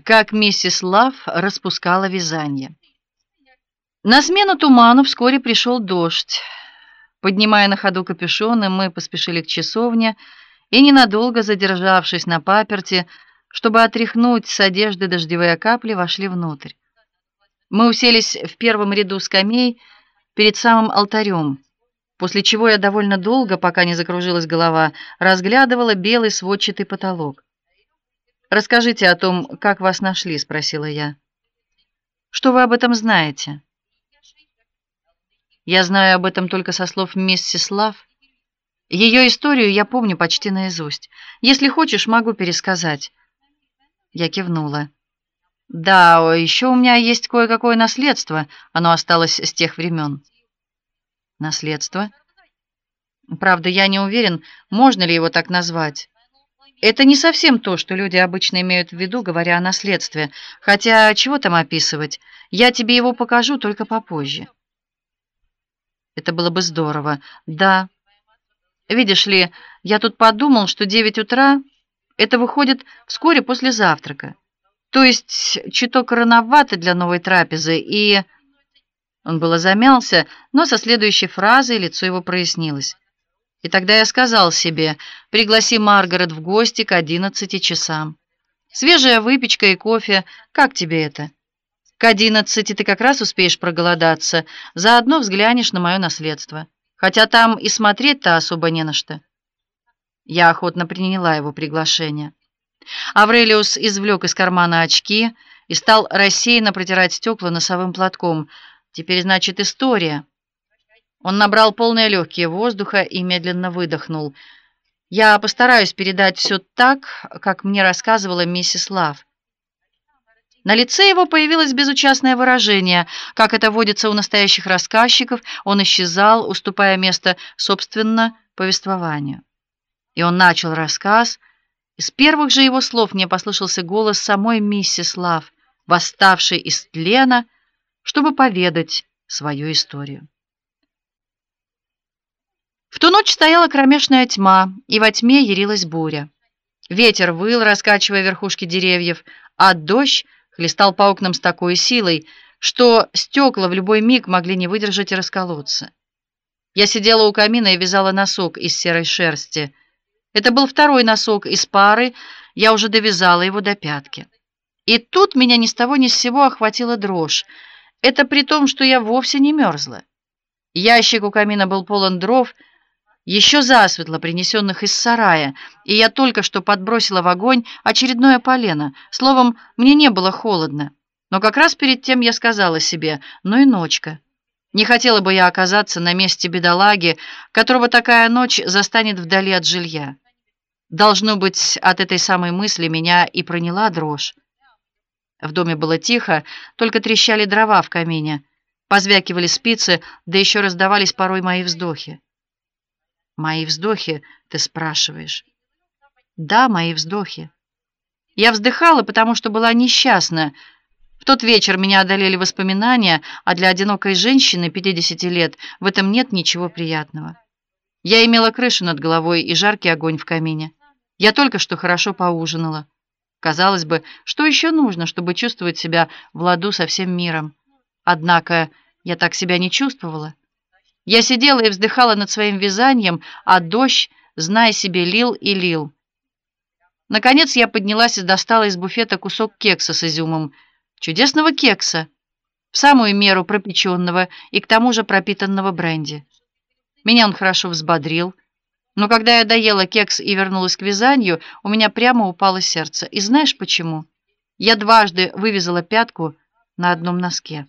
Как миссис Лав распускала вязание. На смену туману вскоре пришел дождь. Поднимая на ходу капюшоны, мы поспешили к часовне и, ненадолго задержавшись на паперти, чтобы отряхнуть с одежды дождевые капли, вошли внутрь. Мы уселись в первом ряду скамей перед самым алтарем, после чего я довольно долго, пока не закружилась голова, разглядывала белый сводчатый потолок. «Расскажите о том, как вас нашли», — спросила я. «Что вы об этом знаете?» «Я знаю об этом только со слов миссис Лав. Ее историю я помню почти наизусть. Если хочешь, могу пересказать». Я кивнула. «Да, еще у меня есть кое-какое наследство. Оно осталось с тех времен». «Наследство?» «Правда, я не уверен, можно ли его так назвать. Это не совсем то, что люди обычно имеют в виду, говоря о наследстве. Хотя, чего там описывать? Я тебе его покажу только попозже». «Это было бы здорово». «Да. Видишь ли, я тут подумал, что 9 утра — это выходит вскоре после завтрака. То есть чуток рановато для новой трапезы, и...» Он было замялся, но со следующей фразой лицо его прояснилось. И тогда я сказал себе: «Пригласи Маргарет в гости к 11 часам. Свежая выпечка и кофе. Как тебе это? К 11 ты как раз успеешь проголодаться, заодно взглянешь на мое наследство. Хотя там и смотреть-то особо не на что». Я охотно приняла его приглашение. Аврелиус извлек из кармана очки и стал рассеянно протирать стекла носовым платком. «Теперь, значит, история». Он набрал полные легкие воздуха и медленно выдохнул. «Я постараюсь передать все так, как мне рассказывала миссис Лав». На лице его появилось безучастное выражение. Как это водится у настоящих рассказчиков, он исчезал, уступая место собственно повествованию. И он начал рассказ. Из первых же его слов мне послышался голос самой миссис Лав, восставшей из тлена, чтобы поведать свою историю. В ту ночь стояла кромешная тьма, и во тьме ярилась буря. Ветер выл, раскачивая верхушки деревьев, а дождь хлестал по окнам с такой силой, что стекла в любой миг могли не выдержать и расколоться. Я сидела у камина и вязала носок из серой шерсти. Это был второй носок из пары, я уже довязала его до пятки. И тут меня ни с того ни с сего охватила дрожь. Это при том, что я вовсе не мерзла. Ящик у камина был полон дров, еще засветло принесенных из сарая, и я только что подбросила в огонь очередное полено. Словом, мне не было холодно. Но как раз перед тем я сказала себе: ну и ночка. Не хотела бы я оказаться на месте бедолаги, которого такая ночь застанет вдали от жилья. Должно быть, от этой самой мысли меня и проняла дрожь. В доме было тихо, только трещали дрова в камине, позвякивали спицы, да еще раздавались порой мои вздохи. «Мои вздохи, ты спрашиваешь?» «Да, мои вздохи». Я вздыхала, потому что была несчастна. В тот вечер меня одолели воспоминания, а для одинокой женщины 50 лет в этом нет ничего приятного. Я имела крышу над головой и жаркий огонь в камине. Я только что хорошо поужинала. Казалось бы, что еще нужно, чтобы чувствовать себя в ладу со всем миром? Однако я так себя не чувствовала. Я сидела и вздыхала над своим вязанием, а дождь, знай себе, лил и лил. Наконец я поднялась и достала из буфета кусок кекса с изюмом. Чудесного кекса, в самую меру пропеченного и к тому же пропитанного бренди. Меня он хорошо взбодрил, но когда я доела кекс и вернулась к вязанию, у меня прямо упало сердце. И знаешь почему? Я дважды вывязала пятку на одном носке.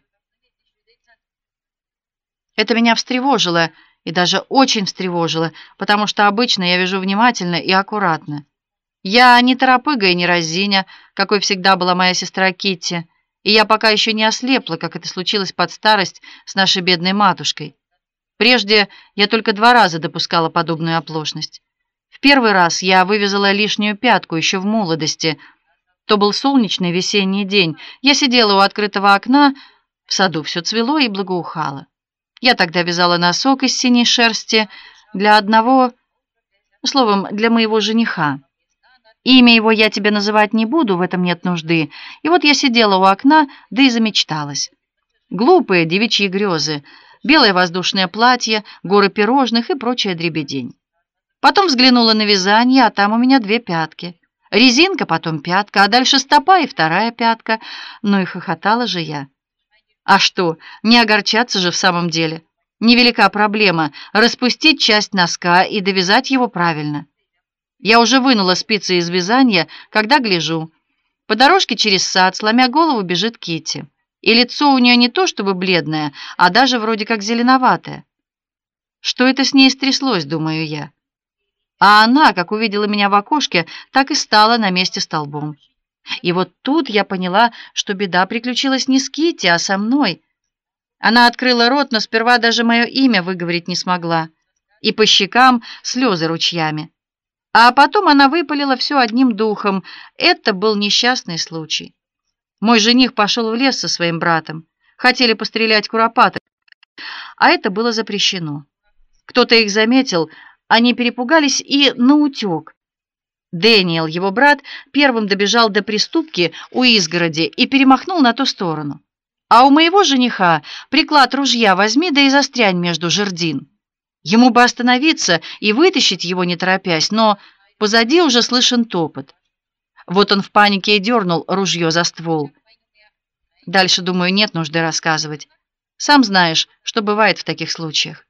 Это меня встревожило, и даже очень встревожило, потому что обычно я вяжу внимательно и аккуратно. Я не торопыга и не разиня, какой всегда была моя сестра Китти, и я пока еще не ослепла, как это случилось под старость с нашей бедной матушкой. Прежде я только 2 раза допускала подобную оплошность. В первый раз я вывязала лишнюю пятку еще в молодости. То был солнечный весенний день. Я сидела у открытого окна, в саду все цвело и благоухало. Я тогда вязала носок из синей шерсти для одного, словом, для моего жениха. Имя его я тебе называть не буду, в этом нет нужды. И вот я сидела у окна, да и замечталась. Глупые девичьи грезы, белое воздушное платье, горы пирожных и прочая дребедень. Потом взглянула на вязание, а там у меня 2 пятки. Резинка, потом пятка, а дальше стопа и 2 пятка. Ну и хохотала же я. А что, не огорчаться же в самом деле. Невелика проблема распустить часть носка и довязать его правильно. Я уже вынула спицы из вязания, когда гляжу. По дорожке через сад, сломя голову, бежит Китти. И лицо у нее не то чтобы бледное, а даже вроде как зеленоватое. Что это с ней стряслось, думаю я. А она, как увидела меня в окошке, так и стала на месте столбом. И вот тут я поняла, что беда приключилась не с Китти, а со мной. Она открыла рот, но сперва даже мое имя выговорить не смогла. И по щекам слезы ручьями. А потом она выпалила все одним духом. Это был несчастный случай. Мой жених пошел в лес со своим братом. Хотели пострелять куропаток, а это было запрещено. Кто-то их заметил, они перепугались и наутек. Дэниел, его брат, первым добежал до приступки у изгороди и перемахнул на ту сторону. А у моего жениха приклад ружья возьми да и застрянь между жердин. Ему бы остановиться и вытащить его не торопясь, но позади уже слышен топот. Вот он в панике и дернул ружье за ствол. Дальше, думаю, нет нужды рассказывать. Сам знаешь, что бывает в таких случаях.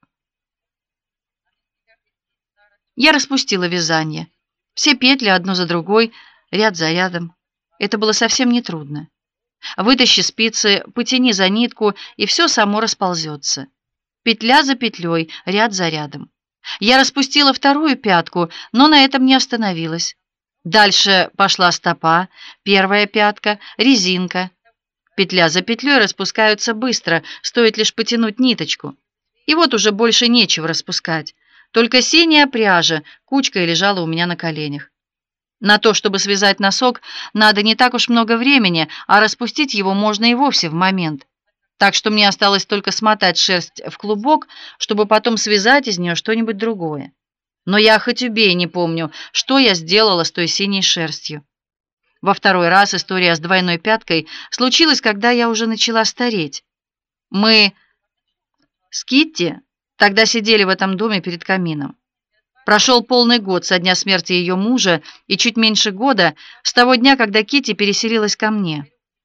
Я распустила вязание. Все петли одну за другой, ряд за рядом. Это было совсем нетрудно. Вытащи спицы, потяни за нитку, и все само расползется. Петля за петлей, ряд за рядом. Я распустила 2 пятку, но на этом не остановилась. Дальше пошла стопа, 1 пятка, резинка. Петля за петлей распускаются быстро, стоит лишь потянуть ниточку. И вот уже больше нечего распускать. Только синяя пряжа кучкой лежала у меня на коленях. На то, чтобы связать носок, надо не так уж много времени, а распустить его можно и вовсе в момент. Так что мне осталось только смотать шерсть в клубок, чтобы потом связать из нее что-нибудь другое. Но я хоть убей не помню, что я сделала с той синей шерстью. Во 2-й раз история с 2 пяткой случилась, когда я уже начала стареть. Мы с Китти тогда сидели в этом доме перед камином. Прошел полный год со дня смерти ее мужа и чуть меньше года с того дня, когда Китти переселилась ко мне.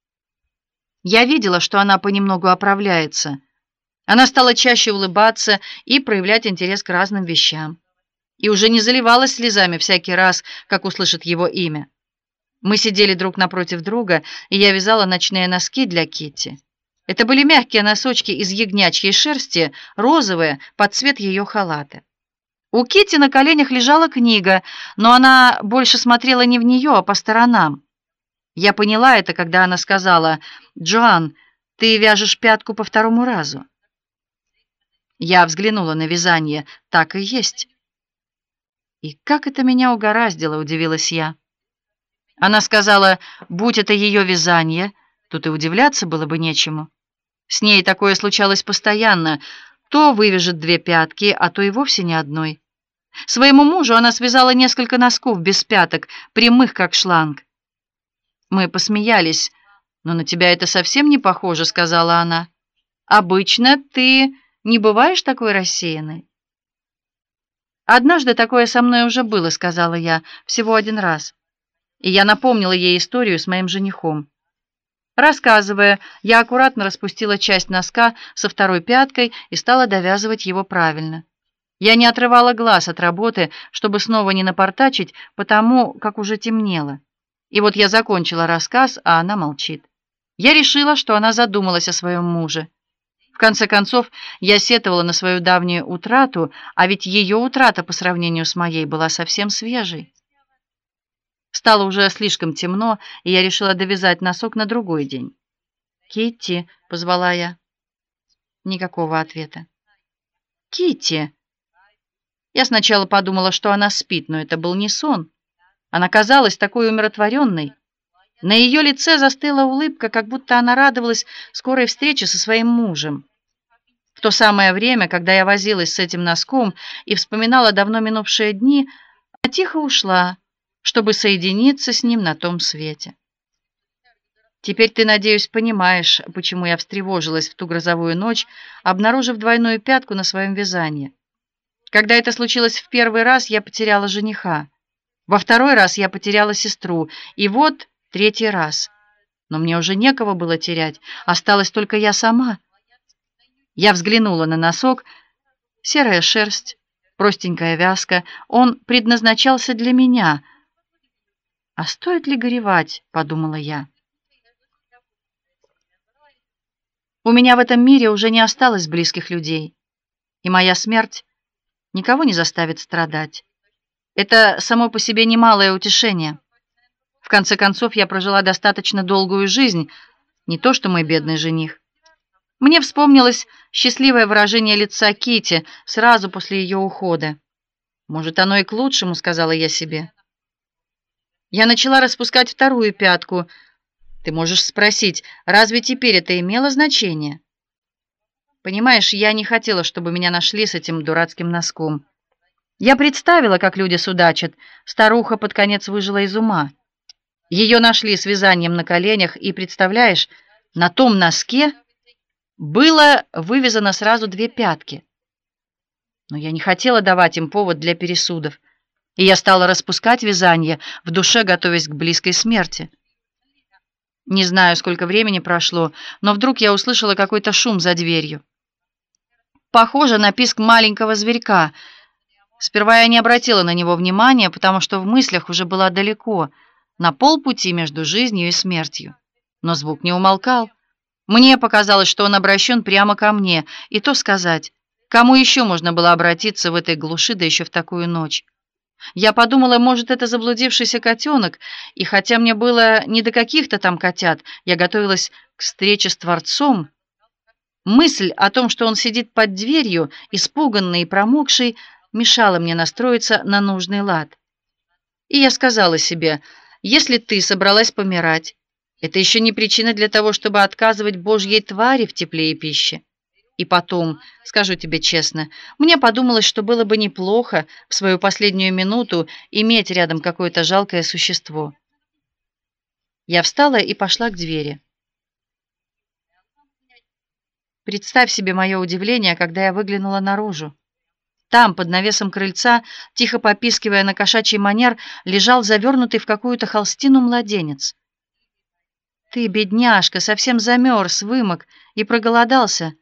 Я видела, что она понемногу оправляется. Она стала чаще улыбаться и проявлять интерес к разным вещам. И уже не заливалась слезами всякий раз, как услышит его имя. Мы сидели друг напротив друга, и я вязала ночные носки для Китти. Это были мягкие носочки из ягнячьей шерсти, розовые, под цвет ее халата. У Китти на коленях лежала книга, но она больше смотрела не в нее, а по сторонам. Я поняла это, когда она сказала: «Джоан, ты вяжешь пятку по 2-му разу». Я взглянула на вязание. Так и есть. «И как это меня угораздило», — удивилась я. Она сказала: «Будь это ее вязание, тут и удивляться было бы нечему. С ней такое случалось постоянно. То вывяжет 2 пятки, а то и вовсе ни одной. Своему мужу она связала несколько носков без пяток, прямых как шланг». Мы посмеялись. «Но на тебя это совсем не похоже», — сказала она. «Обычно ты не бываешь такой рассеянной». «Однажды такое со мной уже было», — сказала я, — «всего 1 раз». И я напомнила ей историю с моим женихом. Рассказывая, я аккуратно распустила часть носка со 2-й пяткой и стала довязывать его правильно. Я не отрывала глаз от работы, чтобы снова не напортачить, потому как уже темнело. И вот я закончила рассказ, а она молчит. Я решила, что она задумалась о своем муже. В конце концов, я сетовала на свою давнюю утрату, а ведь ее утрата по сравнению с моей была совсем свежей. Стало уже слишком темно, и я решила довязать носок на другой день. «Китти», — позвала я. Никакого ответа. «Китти». Я сначала подумала, что она спит, но это был не сон. Она казалась такой умиротворенной. На ее лице застыла улыбка, как будто она радовалась скорой встрече со своим мужем. В то самое время, когда я возилась с этим носком и вспоминала давно минувшие дни, она тихо ушла, чтобы соединиться с ним на том свете. Теперь ты, надеюсь, понимаешь, почему я встревожилась в ту грозовую ночь, обнаружив двойную пятку на своем вязании. Когда это случилось в первый раз, я потеряла жениха. Во второй раз я потеряла сестру. И вот третий раз. Но мне уже некого было терять. Осталась только я сама. Я взглянула на носок. Серая шерсть, простенькая вязка. Он предназначался для меня. А стоит ли горевать, подумала я. У меня в этом мире уже не осталось близких людей. И моя смерть никого не заставит страдать. Это само по себе немалое утешение. В конце концов, я прожила достаточно долгую жизнь, не то что мой бедный жених. Мне вспомнилось счастливое выражение лица Кити сразу после ее ухода. Может, оно и к лучшему, сказала я себе. Я начала распускать вторую пятку. Ты можешь спросить, разве теперь это имело значение? Понимаешь, я не хотела, чтобы меня нашли с этим дурацким носком. Я представила, как люди судачат. Старуха под конец выжила из ума. Ее нашли с вязанием на коленях, и, представляешь, на том носке было вывязано сразу 2 пятки. Но я не хотела давать им повод для пересудов, и я стала распускать вязание, в душе готовясь к близкой смерти. Не знаю, сколько времени прошло, но вдруг я услышала какой-то шум за дверью. Похоже на писк маленького зверька. Сперва я не обратила на него внимания, потому что в мыслях уже была далеко, на полпути между жизнью и смертью. Но звук не умолкал. Мне показалось, что он обращен прямо ко мне, и то сказать, кому еще можно было обратиться в этой глуши, да еще в такую ночь. Я подумала, может, это заблудившийся котенок, и хотя мне было не до каких-то там котят, я готовилась к встрече с Творцом. Мысль о том, что он сидит под дверью, испуганный и промокший, мешала мне настроиться на нужный лад. И я сказала себе, если ты собралась помирать, это еще не причина для того, чтобы отказывать Божьей твари в тепле и пище. И потом, скажу тебе честно, мне подумалось, что было бы неплохо в свою последнюю минуту иметь рядом какое-то жалкое существо. Я встала и пошла к двери. Представь себе мое удивление, когда я выглянула наружу. Там, под навесом крыльца, тихо попискивая на кошачий манер, лежал завернутый в какую-то холстину младенец. Ты, бедняжка, совсем замерз, вымок и проголодался.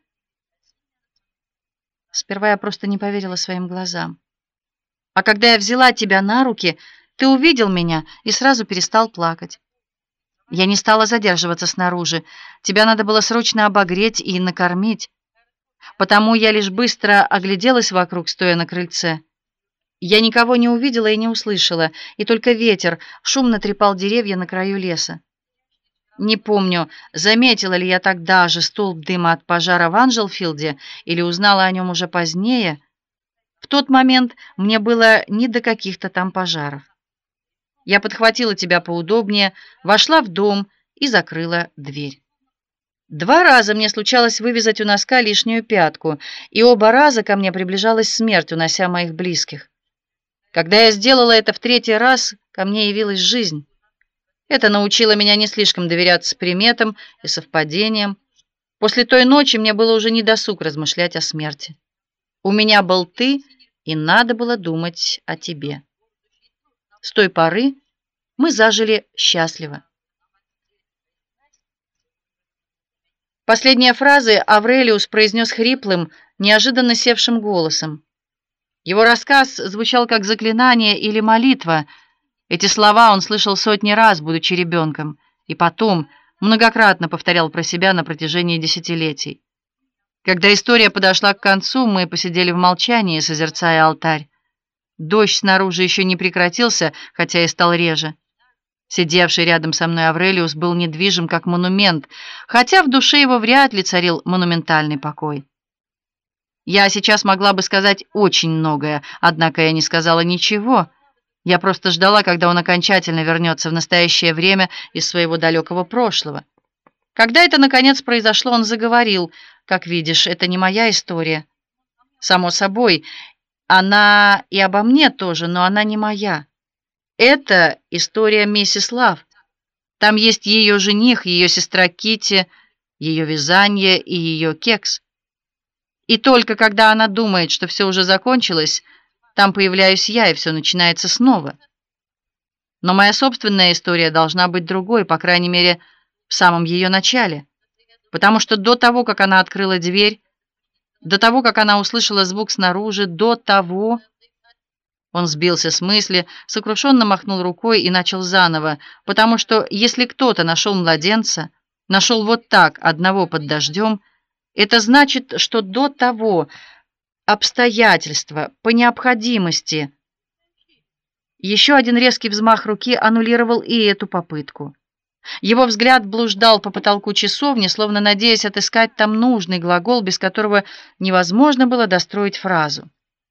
Сперва я просто не поверила своим глазам. А когда я взяла тебя на руки, ты увидел меня и сразу перестал плакать. Я не стала задерживаться снаружи. Тебя надо было срочно обогреть и накормить. Потому я лишь быстро огляделась вокруг, стоя на крыльце. Я никого не увидела и не услышала, и только ветер шумно трепал деревья на краю леса. Не помню, заметила ли я тогда же столб дыма от пожара в Анжелфилде или узнала о нем уже позднее. В тот момент мне было не до каких-то там пожаров. Я подхватила тебя поудобнее, вошла в дом и закрыла дверь. 2 раза мне случалось вывязать у носка лишнюю пятку, и оба раза ко мне приближалась смерть, унося моих близких. Когда я сделала это в 3-й раз, ко мне явилась жизнь. Это научило меня не слишком доверяться приметам и совпадениям. После той ночи мне было уже недосуг размышлять о смерти. У меня был ты, и надо было думать о тебе. С той поры мы зажили счастливо. Последние фразы Аврелиус произнес хриплым, неожиданно севшим голосом. Его рассказ звучал как заклинание или молитва. Эти слова он слышал сотни раз, будучи ребенком, и потом многократно повторял про себя на протяжении десятилетий. Когда история подошла к концу, мы посидели в молчании, созерцая алтарь. Дождь снаружи еще не прекратился, хотя и стал реже. Сидевший рядом со мной Аврелиус был недвижим, как монумент, хотя в душе его вряд ли царил монументальный покой. Я сейчас могла бы сказать очень многое, однако я не сказала ничего. Я просто ждала, когда он окончательно вернется в настоящее время из своего далекого прошлого. Когда это, наконец, произошло, он заговорил. «Как видишь, это не моя история. Само собой, она и обо мне тоже, но она не моя. Это история миссис Лав. Там есть ее жених, ее сестра Китти, ее вязание и ее кекс. И только когда она думает, что все уже закончилось, там появляюсь я, и все начинается снова. Но моя собственная история должна быть другой, по крайней мере, в самом ее начале. Потому что до того, как она открыла дверь, до того, как она услышала звук снаружи, до того... Он сбился с мысли, сокрушенно махнул рукой и начал заново, потому что если кто-то нашел младенца, нашел вот так, одного под дождем, это значит, что до того обстоятельства, по необходимости. Еще один резкий взмах руки аннулировал и эту попытку. Его взгляд блуждал по потолку часовни, словно надеясь отыскать там нужный глагол, без которого невозможно было достроить фразу.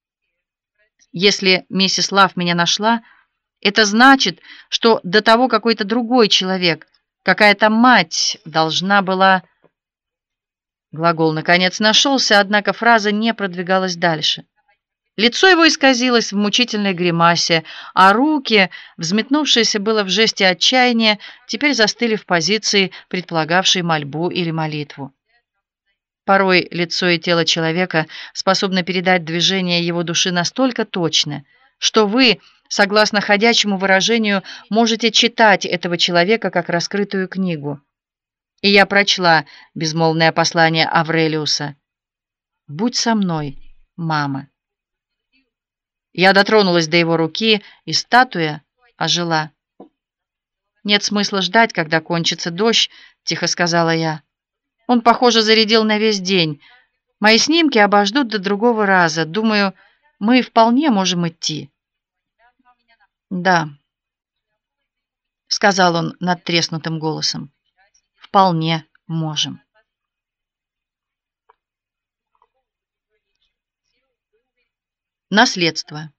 Если миссис Лав меня нашла, это значит, что до того какой-то другой человек, какая-то мать должна была... Глагол наконец нашелся, однако фраза не продвигалась дальше. Лицо его исказилось в мучительной гримасе, а руки, взметнувшиеся было в жесте отчаяния, теперь застыли в позиции, предполагавшей мольбу или молитву. Порой лицо и тело человека способны передать движение его души настолько точно, что вы, согласно ходячему выражению, можете читать этого человека как раскрытую книгу. И я прочла безмолвное послание Аврелиуса. «Будь со мной, мама». Я дотронулась до его руки, и статуя ожила. «Нет смысла ждать, когда кончится дождь», — тихо сказала я. «Он, похоже, зарядил на весь день. Мои снимки обождут до другого раза. Думаю, мы вполне можем идти». «Да», — сказал он надтреснутым голосом, — «вполне можем». Наследство.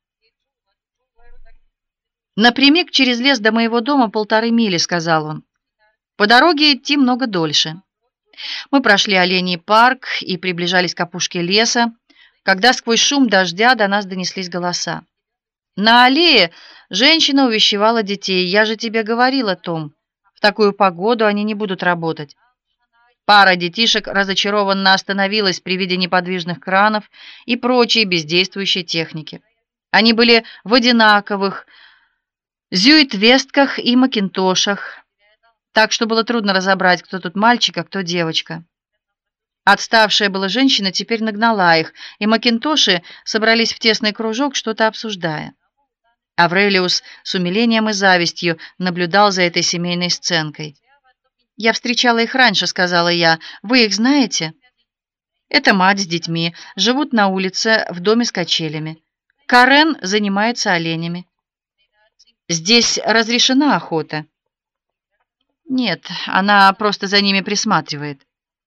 «Напрямик через лес до моего дома 1,5 мили», — сказал он. «По дороге идти много дольше». Мы прошли Оленей парк и приближались к опушке леса, когда сквозь шум дождя до нас донеслись голоса. На аллее женщина увещевала детей. «Я же тебе говорила, Том, в такую погоду они не будут работать». Пара детишек разочарованно остановилась при виде неподвижных кранов и прочей бездействующей техники. Они были в одинаковых зюит-вестках и макинтошах, так что было трудно разобрать, кто тут мальчик, а кто девочка. Отставшая была женщина теперь нагнала их, и макинтоши собрались в тесный кружок, что-то обсуждая. Аврелиус с умилением и завистью наблюдал за этой семейной сценкой. «Я встречала их раньше», — сказала я. «Вы их знаете?» «Это мать с детьми, живут на улице в доме с качелями. Карен занимается оленями». «Здесь разрешена охота?» «Нет, она просто за ними присматривает».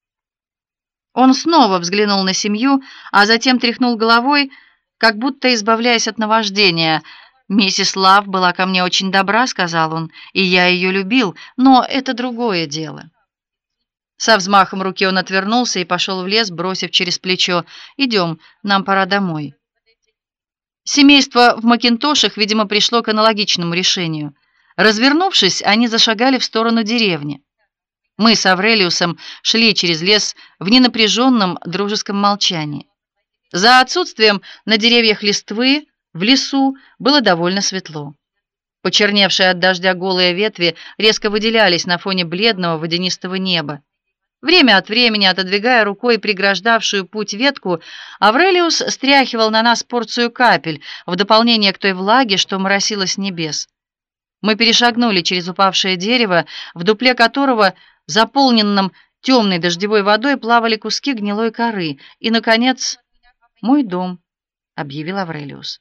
Он снова взглянул на семью, а затем тряхнул головой, как будто избавляясь от наваждения. «Миссис Лав была ко мне очень добра», — сказал он, — «и я ее любил, но это другое дело». Со взмахом руки он отвернулся и пошел в лес, бросив через плечо: «Идем, нам пора домой». Семейство в макинтошах, видимо, пришло к аналогичному решению. Развернувшись, они зашагали в сторону деревни. Мы с Аврелиусом шли через лес в ненапряженном дружеском молчании. За отсутствием на деревьях листвы в лесу было довольно светло. Почерневшие от дождя голые ветви резко выделялись на фоне бледного водянистого неба. Время от времени, отодвигая рукой преграждавшую путь ветку, Аврелиус стряхивал на нас порцию капель в дополнение к той влаге, что моросило с небес. Мы перешагнули через упавшее дерево, в дупле которого, заполненном темной дождевой водой, плавали куски гнилой коры. И, наконец, «Мой дом», — объявил Аврелиус.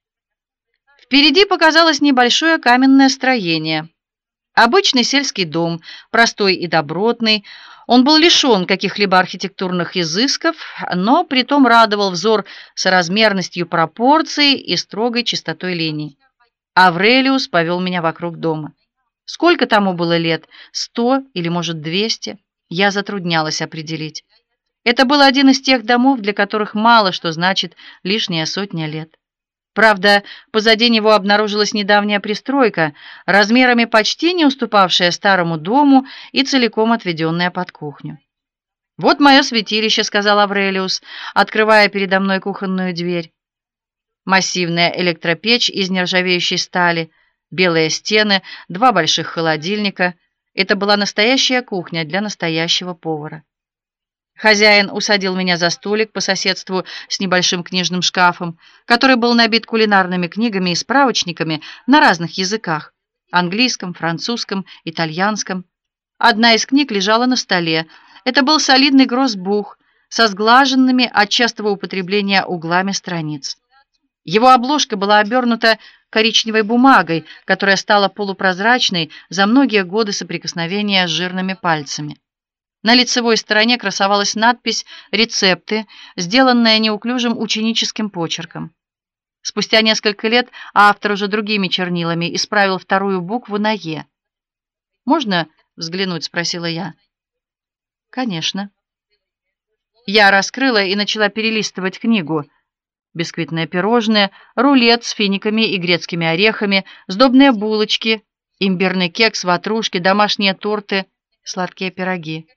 Впереди показалось небольшое каменное строение. Обычный сельский дом, простой и добротный. Он был лишен каких-либо архитектурных изысков, но притом радовал взор соразмерностью пропорций и строгой чистотой линий. Аврелиус повел меня вокруг дома. Сколько тому было лет? 100 или, может, 200? Я затруднялась определить. Это был один из тех домов, для которых мало что значит лишняя сотня лет. Правда, позади него обнаружилась недавняя пристройка, размерами почти не уступавшая старому дому и целиком отведенная под кухню. «Вот мое святилище», — сказал Аврелиус, открывая передо мной кухонную дверь. Массивная электропечь из нержавеющей стали, белые стены, два больших холодильника. Это была настоящая кухня для настоящего повара. Хозяин усадил меня за столик по соседству с небольшим книжным шкафом, который был набит кулинарными книгами и справочниками на разных языках: английском, французском, итальянском. Одна из книг лежала на столе. Это был солидный гроссбух со сглаженными от частого употребления углами страниц. Его обложка была обернута коричневой бумагой, которая стала полупрозрачной за многие годы соприкосновения с жирными пальцами. На лицевой стороне красовалась надпись «Рецепты», сделанная неуклюжим ученическим почерком. Спустя несколько лет автор уже другими чернилами исправил вторую букву на «е». «Можно взглянуть?» — спросила я. «Конечно». Я раскрыла и начала перелистывать книгу. Бисквитные пирожные, рулет с финиками и грецкими орехами, сдобные булочки, имбирный кекс, ватрушки, домашние торты, сладкие пироги.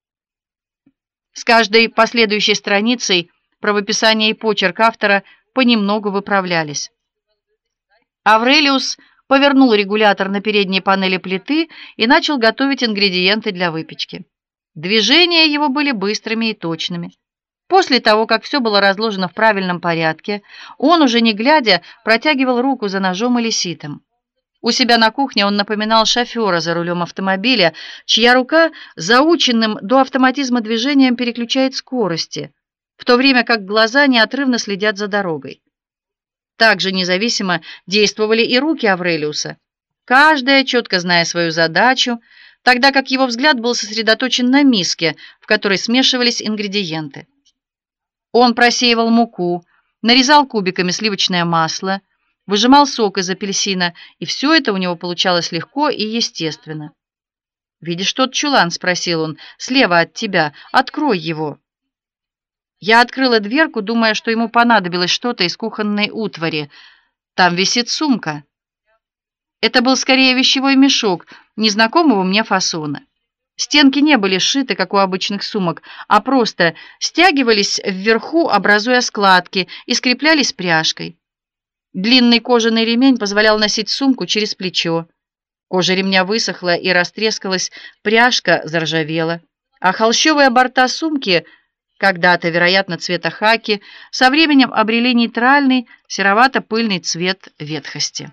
С каждой последующей страницей правописание и почерк автора понемногу выправлялись. Аврелиус повернул регулятор на передней панели плиты и начал готовить ингредиенты для выпечки. Движения его были быстрыми и точными. После того, как все было разложено в правильном порядке, он, уже не глядя, протягивал руку за ножом или ситом. У себя на кухне он напоминал шофера за рулем автомобиля, чья рука заученным до автоматизма движением переключает скорости, в то время как глаза неотрывно следят за дорогой. Также независимо действовали и руки Аврелиуса, каждая четко зная свою задачу, тогда как его взгляд был сосредоточен на миске, в которой смешивались ингредиенты. Он просеивал муку, нарезал кубиками сливочное масло, выжимал сок из апельсина, и все это у него получалось легко и естественно. «Видишь тот чулан?» — спросил он. «Слева от тебя. Открой его». Я открыла дверку, думая, что ему понадобилось что-то из кухонной утвари. Там висит сумка. Это был скорее вещевой мешок незнакомого мне фасона. Стенки не были сшиты, как у обычных сумок, а просто стягивались вверху, образуя складки, и скреплялись пряжкой. Длинный кожаный ремень позволял носить сумку через плечо. Кожа ремня высохла и растрескалась, пряжка заржавела, а холщовые борта сумки, когда-то, вероятно, цвета хаки, со временем обрели нейтральный серовато-пыльный цвет ветхости.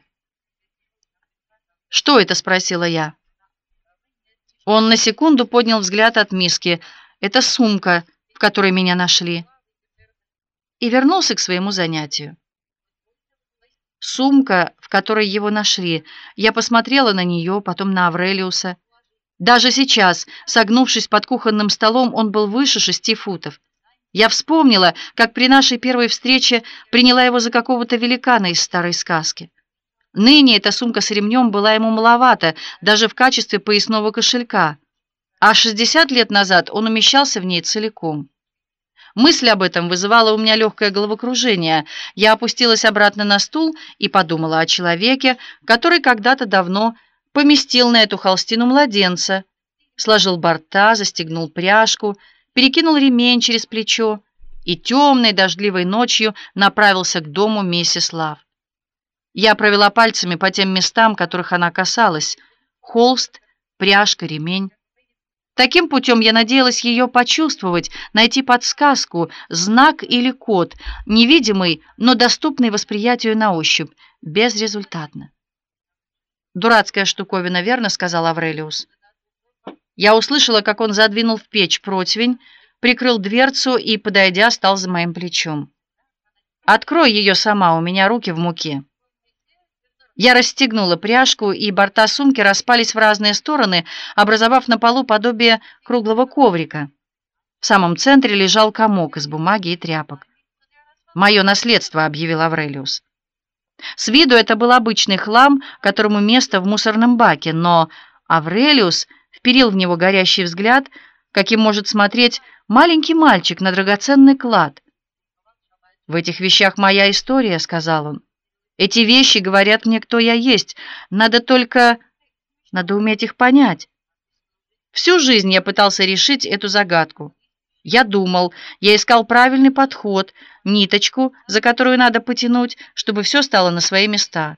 «Что это?» — спросила я. Он на секунду поднял взгляд от миски. «Это сумка, в которой меня нашли». И вернулся к своему занятию. Сумка, в которой его нашли. Я посмотрела на нее, потом на Аврелиуса. Даже сейчас, согнувшись под кухонным столом, он был выше 6 футов. Я вспомнила, как при нашей первой встрече приняла его за какого-то великана из старой сказки. Ныне эта сумка с ремнем была ему маловата, даже в качестве поясного кошелька. А 60 лет назад он умещался в ней целиком. Мысль об этом вызывала у меня легкое головокружение. Я опустилась обратно на стул и подумала о человеке, который когда-то давно поместил на эту холстину младенца, сложил борта, застегнул пряжку, перекинул ремень через плечо и темной дождливой ночью направился к дому миссис Лав. Я провела пальцами по тем местам, которых она касалась: холст, пряжка, ремень. Таким путем я надеялась ее почувствовать, найти подсказку, знак или код, невидимый, но доступный восприятию на ощупь, безрезультатно. «Дурацкая штуковина, верно?» — сказал Аврелиус. Я услышала, как он задвинул в печь противень, прикрыл дверцу и, подойдя, стал за моим плечом. «Открой ее сама, у меня руки в муке». Я расстегнула пряжку, и борта сумки распались в разные стороны, образовав на полу подобие круглого коврика. В самом центре лежал комок из бумаги и тряпок. «Мое наследство», — объявил Аврелиус. С виду это был обычный хлам, которому место в мусорном баке, но Аврелиус вперил в него горящий взгляд, каким может смотреть маленький мальчик на драгоценный клад. «В этих вещах моя история», — сказал он. Эти вещи говорят мне, кто я есть. Надо уметь их понять. Всю жизнь я пытался решить эту загадку. Я думал, я искал правильный подход, ниточку, за которую надо потянуть, чтобы все стало на свои места.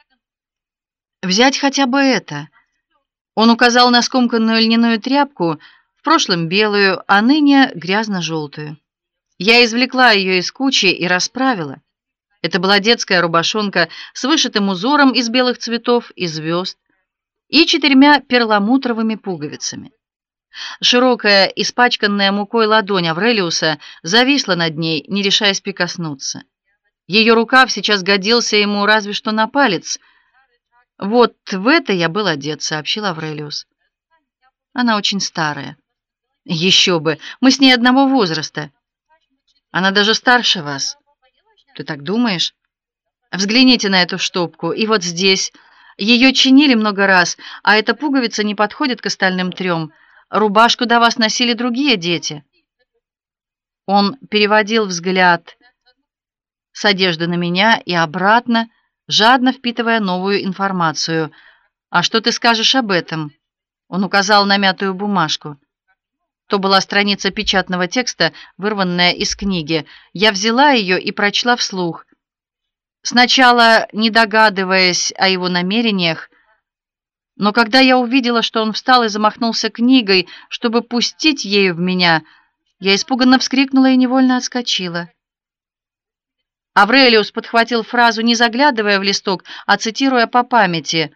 Взять хотя бы это. Он указал на скомканную льняную тряпку, в прошлом белую, а ныне грязно-желтую. Я извлекла ее из кучи и расправила. Это была детская рубашонка с вышитым узором из белых цветов и звезд и 4 перламутровыми пуговицами. Широкая, испачканная мукой ладонь Аврелиуса зависла над ней, не решаясь прикоснуться. Ее рукав сейчас годился ему разве что на палец. «Вот в это я был одет», — сообщил Аврелиус. «Она очень старая». «Еще бы, мы с ней одного возраста. Она даже старше вас». «Ты так думаешь?» «Взгляните на эту штопку, и вот здесь. Ее чинили много раз, а эта пуговица не подходит к остальным 3. Рубашку до вас носили другие дети». Он переводил взгляд с одежды на меня и обратно, жадно впитывая новую информацию. «А что ты скажешь об этом?» Он указал на мятую бумажку. То была страница печатного текста, вырванная из книги. Я взяла ее и прочла вслух. Сначала не догадываясь о его намерениях, но когда я увидела, что он встал и замахнулся книгой, чтобы пустить ею в меня, я испуганно вскрикнула и невольно отскочила. Аврелиус подхватил фразу, не заглядывая в листок, а цитируя по памяти.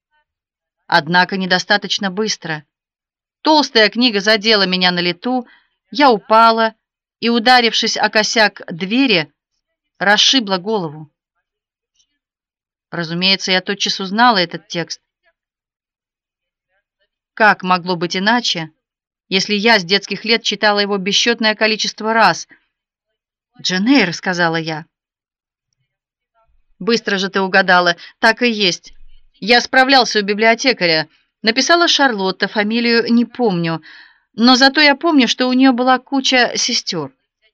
Однако недостаточно быстро. Толстая книга задела меня на лету, я упала и, ударившись о косяк двери, расшибла голову. Разумеется, я тотчас узнала этот текст. Как могло быть иначе, если я с детских лет читала его бесчетное количество раз? «Джейн Эйр», — сказала я. «Быстро же ты угадала, так и есть. Я справлялся у библиотекаря. Написала Шарлотта, фамилию не помню, но зато я помню, что у нее была куча сестер».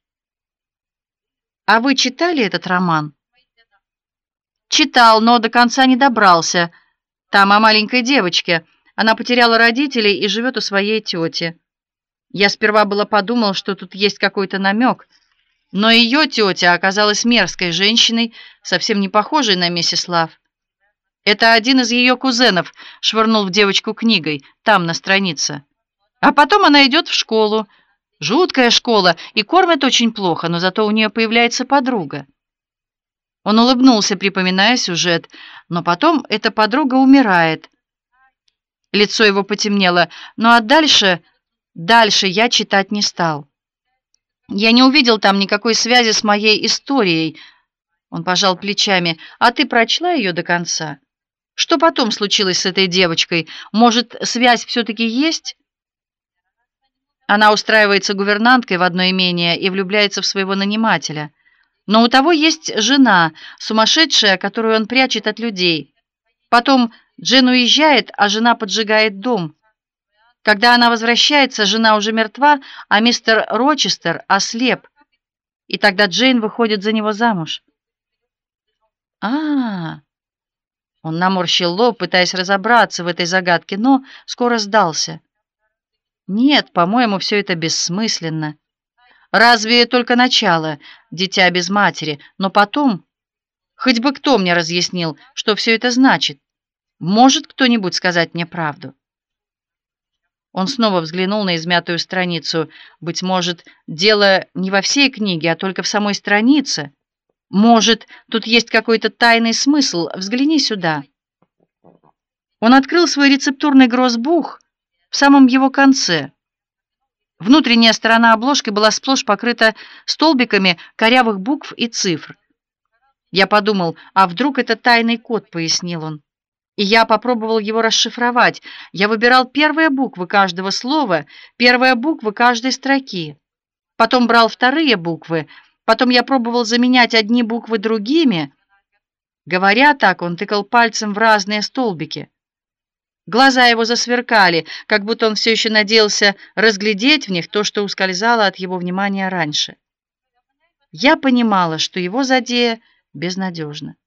«А вы читали этот роман?» «Читал, но до конца не добрался. Там о маленькой девочке. Она потеряла родителей и живет у своей тети. Я сперва было подумал, что тут есть какой-то намек, но ее тетя оказалась мерзкой женщиной, совсем не похожей на миссис Лав. Это один из ее кузенов швырнул в девочку книгой, там, на странице. А потом она идет в школу. Жуткая школа, и кормят очень плохо, но зато у нее появляется подруга». Он улыбнулся, припоминая сюжет, но потом эта подруга умирает. Лицо его потемнело, ну а дальше я читать не стал. Я не увидел там никакой связи с моей историей. Он пожал плечами. «А ты прочла ее до конца? Что потом случилось с этой девочкой? Может, связь все-таки есть?» Она устраивается гувернанткой в одно имение и влюбляется в своего нанимателя. Но у того есть жена, сумасшедшая, которую он прячет от людей. Потом Джейн уезжает, а жена поджигает дом. Когда она возвращается, жена уже мертва, а мистер Рочестер ослеп. И тогда Джейн выходит за него замуж. А-а-а! Он наморщил лоб, пытаясь разобраться в этой загадке, но скоро сдался. «Нет, по-моему, все это бессмысленно. Разве только начало, дитя без матери, но потом... Хоть бы кто мне разъяснил, что все это значит. Может кто-нибудь сказать мне правду?» Он снова взглянул на измятую страницу. «Быть может, дело не во всей книге, а только в самой странице. Может, тут есть какой-то тайный смысл. Взгляни сюда». Он открыл свой рецептурный гроссбух в самом его конце. Внутренняя сторона обложки была сплошь покрыта столбиками корявых букв и цифр. Я подумал, а вдруг это тайный код, пояснил он. И я попробовал его расшифровать. Я выбирал первые буквы каждого слова, первые буквы каждой строки. Потом брал вторые буквы, потом я пробовал заменять одни буквы другими. Говоря так, он тыкал пальцем в разные столбики. Глаза его засверкали, как будто он все еще надеялся разглядеть в них то, что ускользало от его внимания раньше. Я понимала, что его задея безнадежна.